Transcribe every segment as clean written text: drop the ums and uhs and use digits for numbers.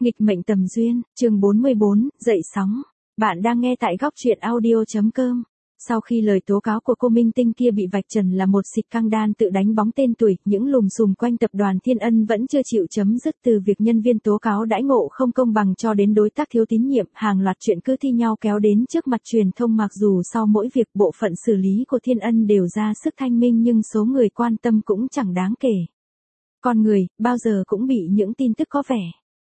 Nghịch mệnh tầm duyên, chương 44, dậy sóng. Bạn đang nghe tại góc truyện audio.com. Sau khi lời tố cáo của cô Minh Tinh kia bị vạch trần là một xịt căng đan tự đánh bóng tên tuổi, những lùm xùm quanh tập đoàn Thiên Ân vẫn chưa chịu chấm dứt, từ việc nhân viên tố cáo đãi ngộ không công bằng cho đến đối tác thiếu tín nhiệm, hàng loạt chuyện cứ thi nhau kéo đến trước mặt truyền thông. Mặc dù sau mỗi việc bộ phận xử lý của Thiên Ân đều ra sức thanh minh, nhưng số người quan tâm cũng chẳng đáng kể. Con người, bao giờ cũng bị những tin tức có vẻ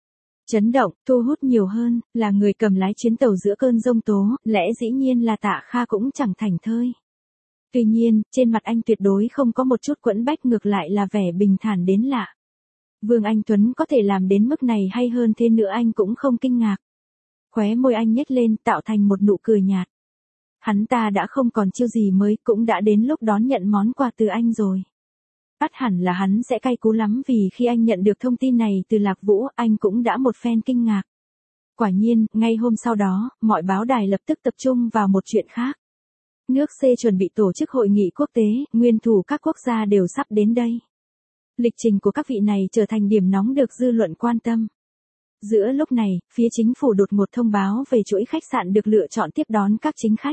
chấn động, thu hút nhiều hơn, là người cầm lái chuyến tàu giữa cơn giông tố, lẽ dĩ nhiên là Tạ Kha cũng chẳng thảnh thơi. Tuy nhiên, trên mặt anh tuyệt đối không có một chút quẫn bách, ngược lại là vẻ bình thản đến lạ. Vương Anh Tuấn có thể làm đến mức này hay hơn thế nữa anh cũng không kinh ngạc. Khóe môi anh nhếch lên tạo thành một nụ cười nhạt. Hắn ta đã không còn chiêu gì mới, cũng đã đến lúc đón nhận món quà từ anh rồi. Ắt hẳn là hắn sẽ cay cú lắm, vì khi anh nhận được thông tin này từ Lạc Vũ, anh cũng đã một phen kinh ngạc. Quả nhiên, ngay hôm sau đó, mọi báo đài lập tức tập trung vào một chuyện khác. Nước C chuẩn bị tổ chức hội nghị quốc tế, nguyên thủ các quốc gia đều sắp đến đây. Lịch trình của các vị này trở thành điểm nóng được dư luận quan tâm. Giữa lúc này, phía chính phủ đột ngột thông báo về chuỗi khách sạn được lựa chọn tiếp đón các chính khách.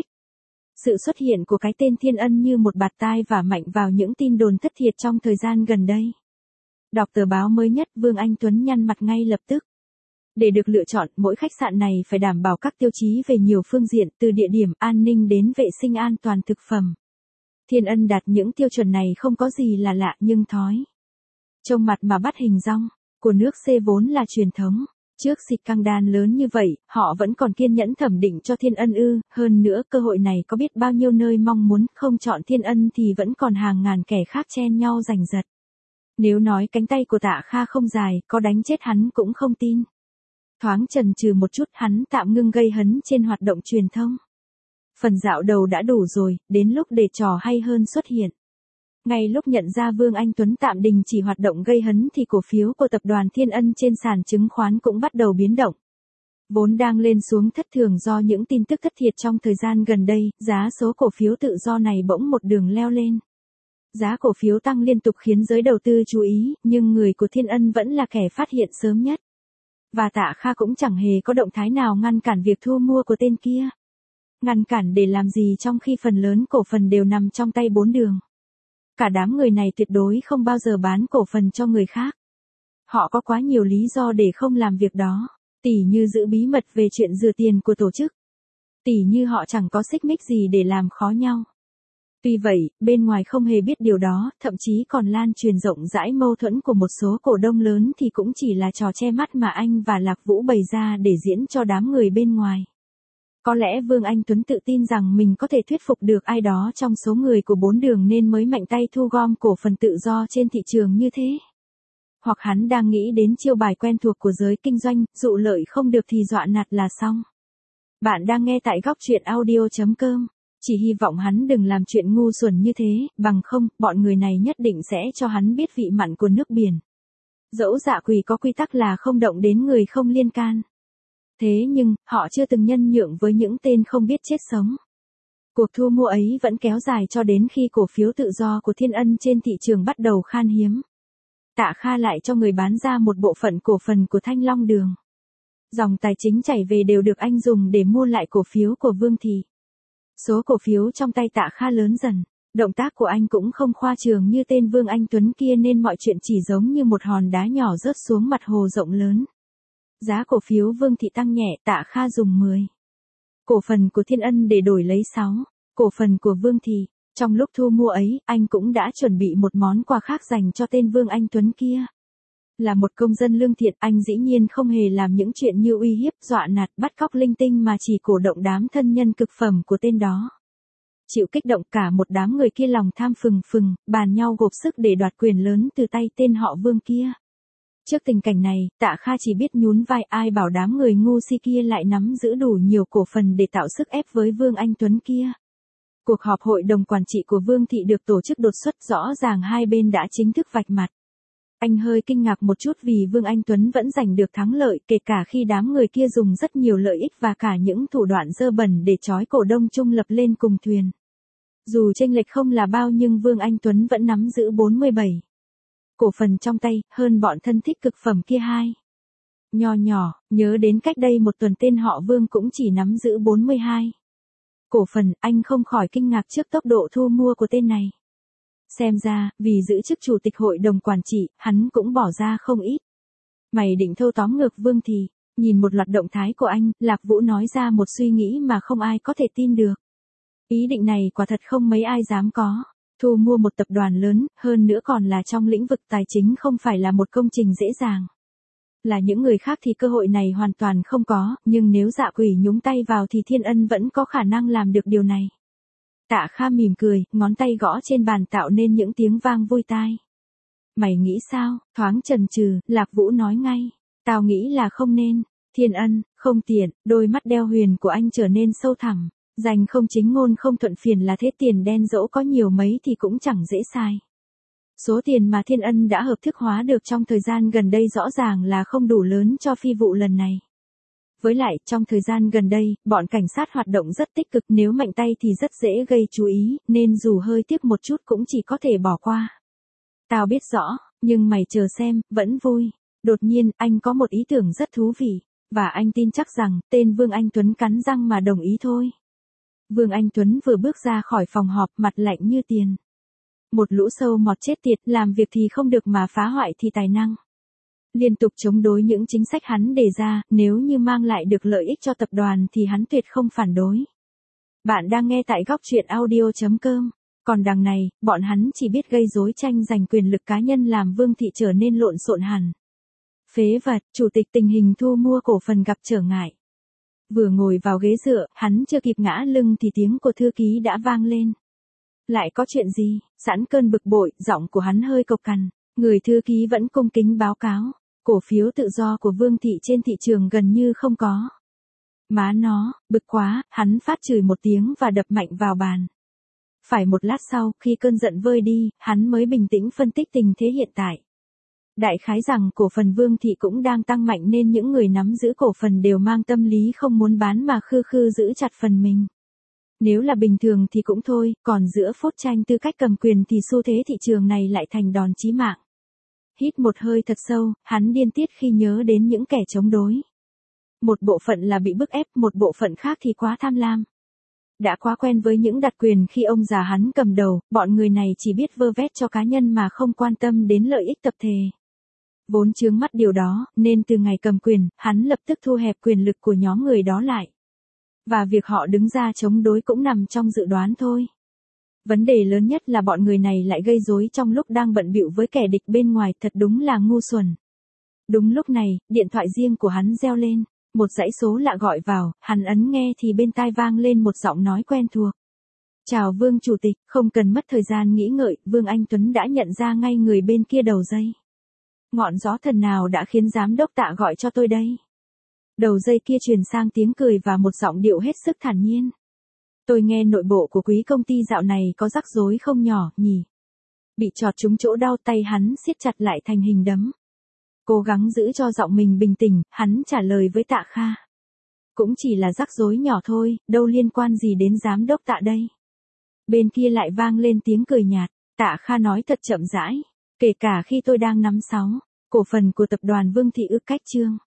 Sự xuất hiện của cái tên Thiên Ân như một bạt tai vả mạnh vào những tin đồn thất thiệt trong thời gian gần đây. Đọc tờ báo mới nhất, Vương Anh Tuấn nhăn mặt ngay lập tức. Để được lựa chọn, mỗi khách sạn này phải đảm bảo các tiêu chí về nhiều phương diện, từ địa điểm, an ninh đến vệ sinh an toàn thực phẩm. Thiên Ân đạt những tiêu chuẩn này không có gì là lạ, nhưng thói trông mặt mà bắt hình dong của nước C vốn là truyền thống. Trước xịt căng đan lớn như vậy, họ vẫn còn kiên nhẫn thẩm định cho Thiên Ân ư? Hơn nữa, cơ hội này có biết bao nhiêu nơi mong muốn, không chọn Thiên Ân thì vẫn còn hàng ngàn kẻ khác chen nhau giành giật. Nếu nói cánh tay của Tạ Kha không dài, có đánh chết hắn cũng không tin. Thoáng chần chừ một chút, hắn tạm ngưng gây hấn trên hoạt động truyền thông. Phần dạo đầu đã đủ rồi, đến lúc để trò hay hơn xuất hiện. Ngay lúc nhận ra Vương Anh Tuấn tạm đình chỉ hoạt động gây hấn thì cổ phiếu của tập đoàn Thiên Ân trên sàn chứng khoán cũng bắt đầu biến động. Vốn đang lên xuống thất thường do những tin tức thất thiệt trong thời gian gần đây, giá số cổ phiếu tự do này bỗng một đường leo lên. Giá cổ phiếu tăng liên tục khiến giới đầu tư chú ý, nhưng người của Thiên Ân vẫn là kẻ phát hiện sớm nhất. Và Tạ Kha cũng chẳng hề có động thái nào ngăn cản việc thu mua của tên kia. Ngăn cản để làm gì trong khi phần lớn cổ phần đều nằm trong tay bốn đường. Cả đám người này tuyệt đối không bao giờ bán cổ phần cho người khác. Họ có quá nhiều lý do để không làm việc đó, tỉ như giữ bí mật về chuyện rửa tiền của tổ chức, tỉ như họ chẳng có xích mích gì để làm khó nhau. Tuy vậy, bên ngoài không hề biết điều đó, thậm chí còn lan truyền rộng rãi mâu thuẫn của một số cổ đông lớn thì cũng chỉ là trò che mắt mà anh và Lạc Vũ bày ra để diễn cho đám người bên ngoài. Có lẽ Vương Anh Tuấn tự tin rằng mình có thể thuyết phục được ai đó trong số người của bốn đường nên mới mạnh tay thu gom cổ phần tự do trên thị trường như thế. Hoặc hắn đang nghĩ đến chiêu bài quen thuộc của giới kinh doanh, dụ lợi không được thì dọa nạt là xong. Bạn đang nghe tại góc truyện audio.com. Chỉ hy vọng hắn đừng làm chuyện ngu xuẩn như thế, bằng không, bọn người này nhất định sẽ cho hắn biết vị mặn của nước biển. Dẫu dạ quỷ có quy tắc là không động đến người không liên can. Thế nhưng, họ chưa từng nhân nhượng với những tên không biết chết sống. Cuộc thu mua ấy vẫn kéo dài cho đến khi cổ phiếu tự do của Thiên Ân trên thị trường bắt đầu khan hiếm. Tạ Kha lại cho người bán ra một bộ phận cổ phần của Thanh Long Đường. Dòng tài chính chảy về đều được anh dùng để mua lại cổ phiếu của Vương Thị. Số cổ phiếu trong tay Tạ Kha lớn dần. Động tác của anh cũng không khoa trương như tên Vương Anh Tuấn kia nên mọi chuyện chỉ giống như một hòn đá nhỏ rớt xuống mặt hồ rộng lớn. Giá cổ phiếu Vương Thị tăng nhẹ, Tạ Kha dùng 10 cổ phần của Thiên Ân để đổi lấy 6 cổ phần của Vương Thị. Trong lúc thu mua ấy, anh cũng đã chuẩn bị một món quà khác dành cho tên Vương Anh Tuấn kia. Là một công dân lương thiện, anh dĩ nhiên không hề làm những chuyện như uy hiếp, dọa nạt, bắt cóc linh tinh mà chỉ cổ động đám thân nhân cực phẩm của tên đó. Chịu kích động, cả một đám người kia lòng tham phừng phừng, bàn nhau gộp sức để đoạt quyền lớn từ tay tên họ Vương kia. Trước tình cảnh này, Tạ Kha chỉ biết nhún vai, ai bảo đám người ngu si kia lại nắm giữ đủ nhiều cổ phần để tạo sức ép với Vương Anh Tuấn kia. Cuộc họp hội đồng quản trị của Vương Thị được tổ chức đột xuất, rõ ràng hai bên đã chính thức vạch mặt. Anh hơi kinh ngạc một chút vì Vương Anh Tuấn vẫn giành được thắng lợi, kể cả khi đám người kia dùng rất nhiều lợi ích và cả những thủ đoạn dơ bẩn để trói cổ đông trung lập lên cùng thuyền. Dù chênh lệch không là bao nhưng Vương Anh Tuấn vẫn nắm giữ 47 cổ phần trong tay, hơn bọn thân thích cực phẩm kia 2. Nho nhỏ, nhớ đến cách đây một tuần tên họ Vương cũng chỉ nắm giữ 42 cổ phần, anh không khỏi kinh ngạc trước tốc độ thu mua của tên này. Xem ra, vì giữ chức chủ tịch hội đồng quản trị, hắn cũng bỏ ra không ít. Mày định thâu tóm ngược Vương thì, nhìn một loạt động thái của anh, Lạc Vũ nói ra một suy nghĩ mà không ai có thể tin được. Ý định này quả thật không mấy ai dám có. Thu mua một tập đoàn lớn, hơn nữa còn là trong lĩnh vực tài chính không phải là một công trình dễ dàng. Là những người khác thì cơ hội này hoàn toàn không có, nhưng nếu Dạ Quỷ nhúng tay vào thì Thiên Ân vẫn có khả năng làm được điều này. Tạ Kha mỉm cười, ngón tay gõ trên bàn tạo nên những tiếng vang vui tai. Mày nghĩ sao? Thoáng chần chừ, Lạc Vũ nói ngay. Tao nghĩ là không nên. Thiên Ân, không tiện, đôi mắt đeo huyền của anh trở nên sâu thẳm. Dành không chính ngôn không thuận phiền là thế, tiền đen dẫu có nhiều mấy thì cũng chẳng dễ sai. Số tiền mà Thiên Ân đã hợp thức hóa được trong thời gian gần đây rõ ràng là không đủ lớn cho phi vụ lần này. Với lại, trong thời gian gần đây, bọn cảnh sát hoạt động rất tích cực, nếu mạnh tay thì rất dễ gây chú ý, nên dù hơi tiếc một chút cũng chỉ có thể bỏ qua. Tao biết rõ, nhưng mày chờ xem, vẫn vui. Đột nhiên, anh có một ý tưởng rất thú vị, và anh tin chắc rằng, tên Vương Anh Tuấn cắn răng mà đồng ý thôi. Vương Anh Tuấn vừa bước ra khỏi phòng họp, mặt lạnh như tiền. Một lũ sâu mọt chết tiệt, làm việc thì không được mà phá hoại thì tài năng. Liên tục chống đối những chính sách hắn đề ra, nếu như mang lại được lợi ích cho tập đoàn thì hắn tuyệt không phản đối. Bạn đang nghe tại góc truyện audio.com. Còn đằng này, bọn hắn chỉ biết gây rối tranh giành quyền lực cá nhân làm Vương thị trở nên lộn xộn hẳn. Phế vật, chủ tịch tình hình thu mua cổ phần gặp trở ngại. Vừa ngồi vào ghế dựa, hắn chưa kịp ngã lưng thì tiếng của thư ký đã vang lên. Lại có chuyện gì? Sẵn cơn bực bội, giọng của hắn hơi cộc cằn. Người thư ký vẫn cung kính báo cáo. Cổ phiếu tự do của Vương thị trên thị trường gần như không có. Má nó, bực quá, hắn phát chửi một tiếng và đập mạnh vào bàn. Phải một lát sau, khi cơn giận vơi đi, hắn mới bình tĩnh phân tích tình thế hiện tại. Đại khái rằng cổ phần Vương thị cũng đang tăng mạnh nên những người nắm giữ cổ phần đều mang tâm lý không muốn bán mà khư khư giữ chặt phần mình. Nếu là bình thường thì cũng thôi, còn giữa phốt tranh tư cách cầm quyền thì xu thế thị trường này lại thành đòn chí mạng. Hít một hơi thật sâu, hắn điên tiết khi nhớ đến những kẻ chống đối. Một bộ phận là bị bức ép, một bộ phận khác thì quá tham lam. Đã quá quen với những đặc quyền khi ông già hắn cầm đầu, bọn người này chỉ biết vơ vét cho cá nhân mà không quan tâm đến lợi ích tập thể. Vốn chướng mắt điều đó, nên từ ngày cầm quyền, hắn lập tức thu hẹp quyền lực của nhóm người đó lại. Và việc họ đứng ra chống đối cũng nằm trong dự đoán thôi. Vấn đề lớn nhất là bọn người này lại gây rối trong lúc đang bận bịu với kẻ địch bên ngoài, thật đúng là ngu xuẩn. Đúng lúc này, điện thoại riêng của hắn reo lên, một dãy số lạ gọi vào, hắn ấn nghe thì bên tai vang lên một giọng nói quen thuộc. Chào Vương Chủ tịch, không cần mất thời gian nghĩ ngợi, Vương Anh Tuấn đã nhận ra ngay người bên kia đầu dây. Ngọn gió thần nào đã khiến giám đốc Tạ gọi cho tôi đây? Đầu dây kia truyền sang tiếng cười và một giọng điệu hết sức thản nhiên. Tôi nghe nội bộ của quý công ty dạo này có rắc rối không nhỏ, nhỉ? Bị chọt trúng chỗ đau, tay hắn siết chặt lại thành hình đấm. Cố gắng giữ cho giọng mình bình tĩnh, hắn trả lời với Tạ Kha. Cũng chỉ là rắc rối nhỏ thôi, đâu liên quan gì đến giám đốc Tạ đây. Bên kia lại vang lên tiếng cười nhạt, Tạ Kha nói thật chậm rãi. Kể cả khi tôi đang nắm 6 cổ phần của tập đoàn Vương thị ước cách chương.